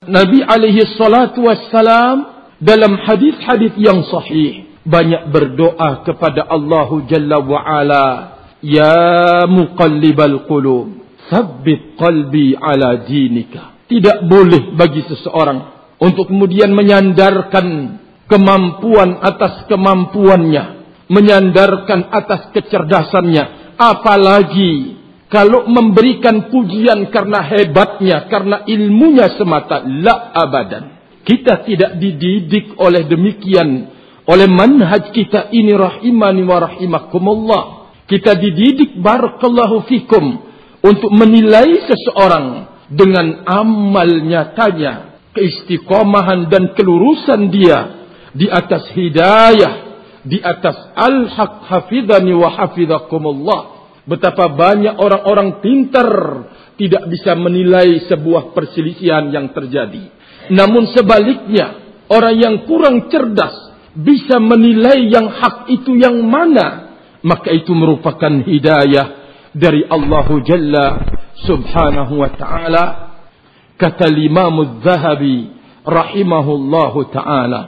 Nabi alaihi salatu wassalam dalam hadis-hadis yang sahih banyak berdoa kepada Allah Jalla wa Ala, ya muqallibal qulub, tsabbit qalbi ala dinika. Tidak boleh bagi seseorang untuk kemudian menyandarkan kemampuan atas kemampuannya, menyandarkan atas kecerdasannya, apalagi kalau memberikan pujian karena hebatnya, karena ilmunya semata. La abadan. Kita tidak dididik oleh demikian, oleh manhaj kita ini, rahimani wa rahimakumullah. Kita dididik, barakallahu fikum, untuk menilai seseorang dengan amal nyatanya, keistiqomahan dan kelurusan dia di atas hidayah, di atas al-haq. Hafidhani wa hafidhakumullah. Betapa banyak orang-orang pintar tidak bisa menilai sebuah perselisihan yang terjadi. Namun sebaliknya, orang yang kurang cerdas bisa menilai yang hak itu yang mana. Maka itu merupakan hidayah dari Allah Jalla subhanahu wa ta'ala. Kata Imam Az-Zahabi rahimahullahu ta'ala,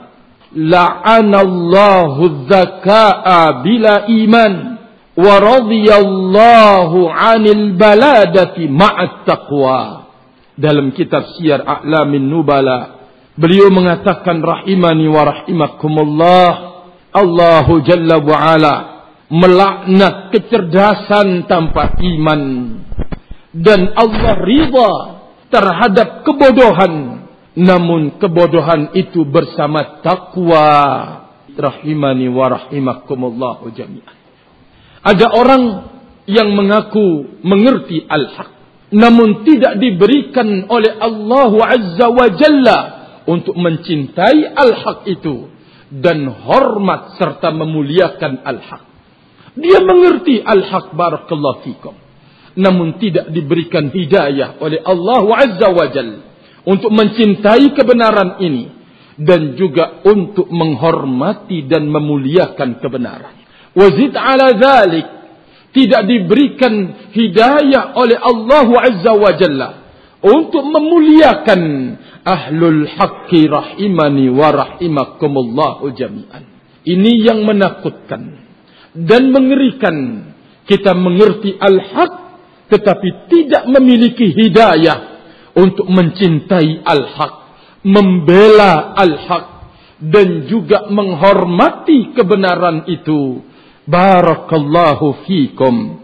la'anallahu zaka'a bila iman, wa radiyallahu 'anil baladati ma'at taqwa. Dalam kitab Siyar A'lamin Nubala, beliau mengatakan, rahimani wa rahimakumullah, Allahu Jalla wa Ala melaknat kecerdasan tanpa iman, dan Allah ridha terhadap kebodohan, namun kebodohan itu bersama takwa. Rahimani wa rahimakumullah jami'an. Ada orang yang mengaku mengerti al-haq, namun tidak diberikan oleh Allah Azza wa Jalla untuk mencintai al-haq itu dan hormat serta memuliakan al-haq. Dia mengerti al-haq, barakallahu fikum, namun tidak diberikan hidayah oleh Allah Azza wa Jalla untuk mencintai kebenaran ini dan juga untuk menghormati dan memuliakan kebenaran. Wazid ala dhalik, tidak diberikan hidayah oleh Allah Azza wa Jalla untuk memuliakan ahlul haqqi, rahimani wa rahimakumullahu jami'an. Ini yang menakutkan dan mengerikan. Kita mengerti al-haq tetapi tidak memiliki hidayah untuk mencintai al-haq, membela al-haq, dan juga menghormati kebenaran itu. Barakallahu fikum.